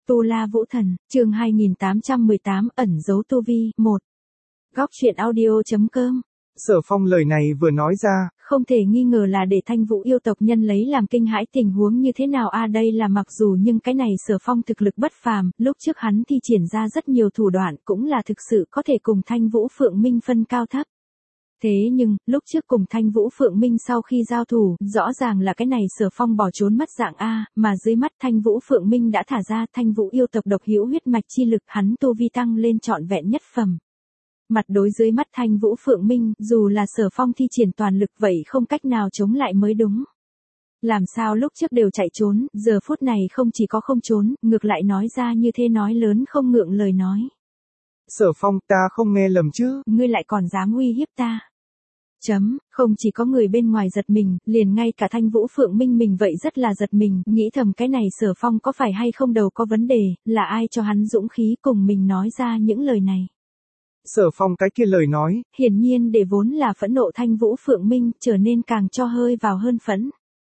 Tu La Vũ Thần, chương 2818 ẩn giấu tu vi, 1. Góc truyện audio.com. Sở Phong lời này vừa nói ra, không thể nghi ngờ là để Thanh Vũ yêu tộc nhân lấy làm kinh hãi. Tình huống như thế nào đây là mặc dù nhưng cái này Sở Phong thực lực bất phàm, lúc trước hắn thi triển ra rất nhiều thủ đoạn cũng là thực sự có thể cùng Thanh Vũ Phượng Minh phân cao thấp. Thế nhưng, lúc trước cùng Thanh Vũ Phượng Minh sau khi giao thủ, rõ ràng là cái này Sở Phong bỏ trốn mất dạng mà dưới mắt Thanh Vũ Phượng Minh đã thả ra Thanh Vũ yêu tộc độc hữu huyết mạch chi lực, hắn tu vi tăng lên trọn vẹn nhất phẩm. Mặt đối dưới mắt Thanh Vũ Phượng Minh, dù là Sở Phong thi triển toàn lực vậy không cách nào chống lại mới đúng. Làm sao lúc trước đều chạy trốn, giờ phút này không chỉ có không trốn, ngược lại nói ra như thế nói lớn không ngượng lời nói. Sở Phong, ta không nghe lầm chứ? Ngươi lại còn dám uy hiếp ta. Không chỉ có người bên ngoài giật mình, liền ngay cả Thanh Vũ Phượng Minh mình vậy rất là giật mình, nghĩ thầm cái này Sở Phong có phải hay không đầu có vấn đề, là ai cho hắn dũng khí cùng mình nói ra những lời này. Sở Phong cái kia lời nói, hiển nhiên để vốn là phẫn nộ Thanh Vũ Phượng Minh trở nên càng cho hơi vào hơn phẫn.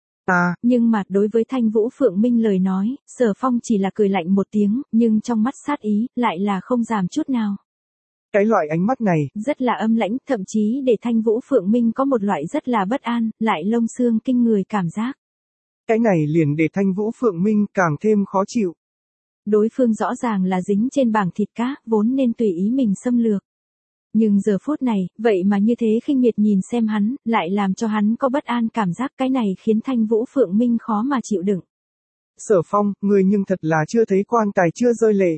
Nhưng mà đối với Thanh Vũ Phượng Minh lời nói, Sở Phong chỉ là cười lạnh một tiếng, nhưng trong mắt sát ý, lại là không giảm chút nào. Cái loại ánh mắt này, rất là âm lãnh, thậm chí để Thanh Vũ Phượng Minh có một loại rất là bất an, lại lông xương kinh người cảm giác. Cái này liền để Thanh Vũ Phượng Minh càng thêm khó chịu. Đối phương rõ ràng là dính trên bảng thịt cá, vốn nên tùy ý mình xâm lược. Nhưng giờ phút này, vậy mà như thế khinh miệt nhìn xem hắn, lại làm cho hắn có bất an cảm giác, cái này khiến Thanh Vũ Phượng Minh khó mà chịu đựng. Sở Phong, người nhưng thật là chưa thấy quan tài chưa rơi lệ.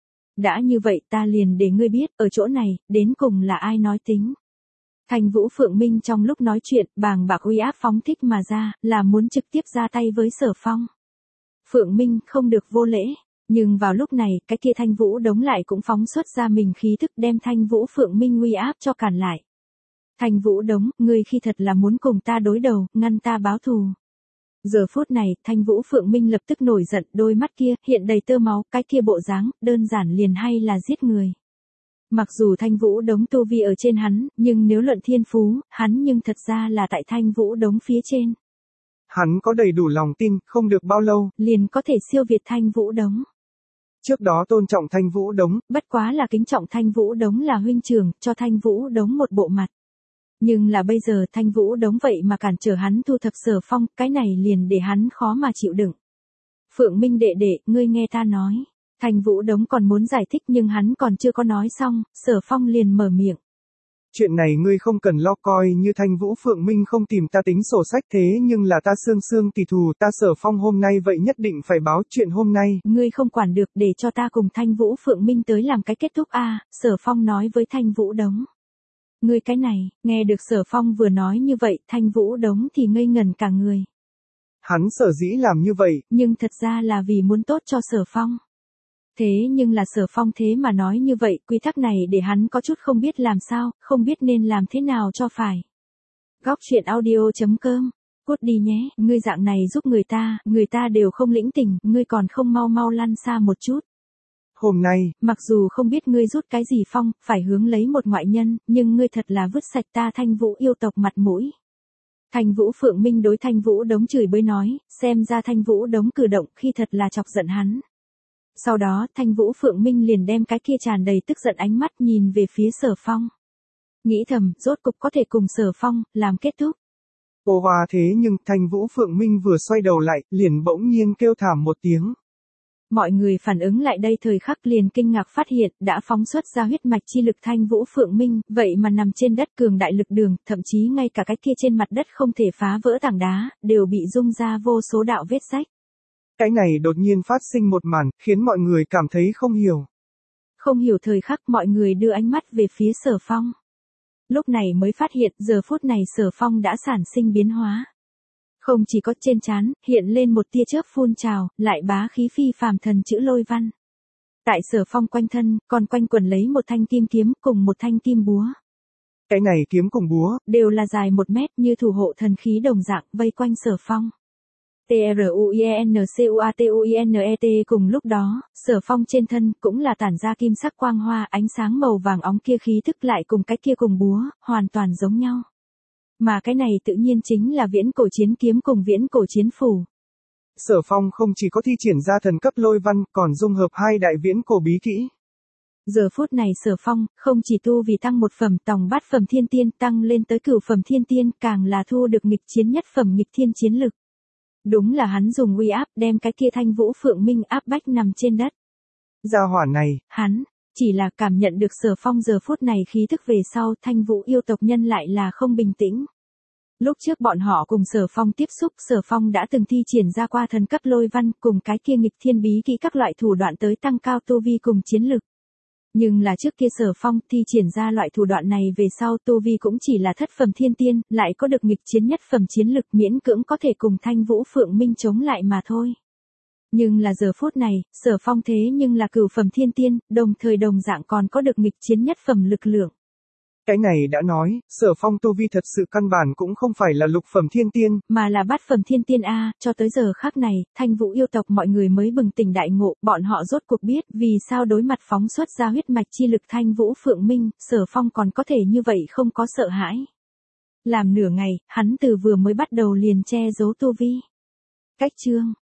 Đã như vậy ta liền để ngươi biết, ở chỗ này, đến cùng là ai nói tính. Thanh Vũ Phượng Minh trong lúc nói chuyện, bàng bạc uy áp phóng thích mà ra, là muốn trực tiếp ra tay với Sở Phong. Phượng Minh không được vô lễ. Nhưng vào lúc này, cái kia Thanh Vũ Đống lại cũng phóng xuất ra mình khí thức đem Thanh Vũ Phượng Minh uy áp cho cản lại. Thanh Vũ Đống, ngươi khi thật là muốn cùng ta đối đầu, ngăn ta báo thù. Giờ phút này, Thanh Vũ Phượng Minh lập tức nổi giận, đôi mắt kia, hiện đầy tơ máu, cái kia bộ dáng, đơn giản liền hay là giết người. Mặc dù Thanh Vũ Đống tu vi ở trên hắn, nhưng nếu luận thiên phú, hắn nhưng thật ra là tại Thanh Vũ Đống phía trên. Hắn có đầy đủ lòng tin, không được bao lâu, liền có thể siêu việt Thanh Vũ Đống. Trước đó tôn trọng Thanh Vũ Đống, bất quá là kính trọng Thanh Vũ Đống là huynh trưởng, cho Thanh Vũ Đống một bộ mặt. Nhưng là bây giờ Thanh Vũ Đống vậy mà cản trở hắn thu thập Sở Phong, cái này liền để hắn khó mà chịu đựng. Phượng Minh đệ đệ, ngươi nghe ta nói. Thanh Vũ Đống còn muốn giải thích nhưng hắn còn chưa có nói xong, Sở Phong liền mở miệng. Chuyện này ngươi không cần lo, coi như Thanh Vũ Phượng Minh không tìm ta tính sổ sách, thế nhưng là ta xương tỷ thù, ta Sở Phong hôm nay vậy nhất định phải báo chuyện hôm nay. Ngươi không quản được, để cho ta cùng Thanh Vũ Phượng Minh tới làm cái kết thúc Sở Phong nói với Thanh Vũ Đống. Ngươi cái này, nghe được Sở Phong vừa nói như vậy, Thanh Vũ Đống thì ngây ngẩn cả người. Hắn sở dĩ làm như vậy, nhưng thật ra là vì muốn tốt cho Sở Phong. Thế nhưng là Sở Phong thế mà nói như vậy, quy tắc này để hắn có chút không biết làm sao, không biết nên làm thế nào cho phải. Góc truyện audio.com. Cút đi nhé, ngươi dạng này giúp người ta đều không lĩnh tình, ngươi còn không mau mau lăn xa một chút. Hôm nay, mặc dù không biết ngươi rút cái gì phong, phải hướng lấy một ngoại nhân, nhưng ngươi thật là vứt sạch ta Thanh Vũ yêu tộc mặt mũi. Thanh Vũ Phượng Minh đối Thanh Vũ Đống chửi bới nói, xem ra Thanh Vũ Đống cử động khi thật là chọc giận hắn. Sau đó, Thanh Vũ Phượng Minh liền đem cái kia tràn đầy tức giận ánh mắt nhìn về phía Sở Phong. Nghĩ thầm, rốt cục có thể cùng Sở Phong, làm kết thúc. Thế nhưng, Thanh Vũ Phượng Minh vừa xoay đầu lại, liền bỗng nhiên kêu thảm một tiếng. Mọi người phản ứng lại đây thời khắc liền kinh ngạc phát hiện, đã phóng xuất ra huyết mạch chi lực Thanh Vũ Phượng Minh, vậy mà nằm trên đất cường đại lực đường, thậm chí ngay cả cái kia trên mặt đất không thể phá vỡ tảng đá, đều bị rung ra vô số đạo vết rách. Cái này đột nhiên phát sinh một màn, khiến mọi người cảm thấy không hiểu. Không hiểu thời khắc mọi người đưa ánh mắt về phía Sở Phong. Lúc này mới phát hiện giờ phút này Sở Phong đã sản sinh biến hóa. Không chỉ có trên trán, hiện lên một tia chớp phun trào, lại bá khí phi phàm thần chữ lôi văn. Tại Sở Phong quanh thân, còn quanh quần lấy một thanh kim kiếm cùng một thanh kim búa. Cái này kiếm cùng búa, đều là dài 1 mét như thủ hộ thần khí đồng dạng vây quanh Sở Phong. TRUINCUATUINET cùng lúc đó, Sở Phong trên thân cũng là tản ra kim sắc quang hoa, ánh sáng màu vàng óng kia khí thức lại cùng cái kia cùng búa, hoàn toàn giống nhau. Mà cái này tự nhiên chính là viễn cổ chiến kiếm cùng viễn cổ chiến phủ. Sở Phong không chỉ có thi triển ra thần cấp lôi văn, còn dung hợp hai đại viễn cổ bí kỹ. Giờ phút này Sở Phong, không chỉ tu vì tăng một phẩm tòng bát phẩm thiên tiên tăng lên tới cửu phẩm thiên tiên, càng là thu được nghịch chiến nhất phẩm nghịch thiên chiến lực. Đúng là hắn dùng uy áp đem cái kia Thanh Vũ Phượng Minh áp bách nằm trên đất. Gia hỏa này, Hắn, chỉ là cảm nhận được Sở Phong giờ phút này khí thức về sau, Thanh Vũ yêu tộc nhân lại là không bình tĩnh. Lúc trước bọn họ cùng Sở Phong tiếp xúc, Sở Phong đã từng thi triển ra qua thần cấp lôi văn cùng cái kia nghịch thiên bí kỹ các loại thủ đoạn tới tăng cao tu vi cùng chiến lực. Nhưng là trước kia Sở Phong thi triển ra loại thủ đoạn này về sau tu vi cũng chỉ là thất phẩm thiên tiên, lại có được nghịch chiến nhất phẩm chiến lực miễn cưỡng có thể cùng Thanh Vũ Phượng Minh chống lại mà thôi. Nhưng là giờ phút này, Sở Phong thế nhưng là cửu phẩm thiên tiên, đồng thời đồng dạng còn có được nghịch chiến nhất phẩm lực lượng. Cái này đã nói, Sở Phong tu vi thật sự căn bản cũng không phải là lục phẩm thiên tiên, mà là bát phẩm thiên tiên A, cho tới giờ khắc này, Thanh Vũ yêu tộc mọi người mới bừng tỉnh đại ngộ, bọn họ rốt cuộc biết vì sao đối mặt phóng xuất ra huyết mạch chi lực Thanh Vũ Phượng Minh, Sở Phong còn có thể như vậy không có sợ hãi. Làm nửa ngày, hắn từ vừa mới bắt đầu liền che giấu tu vi. Cách chương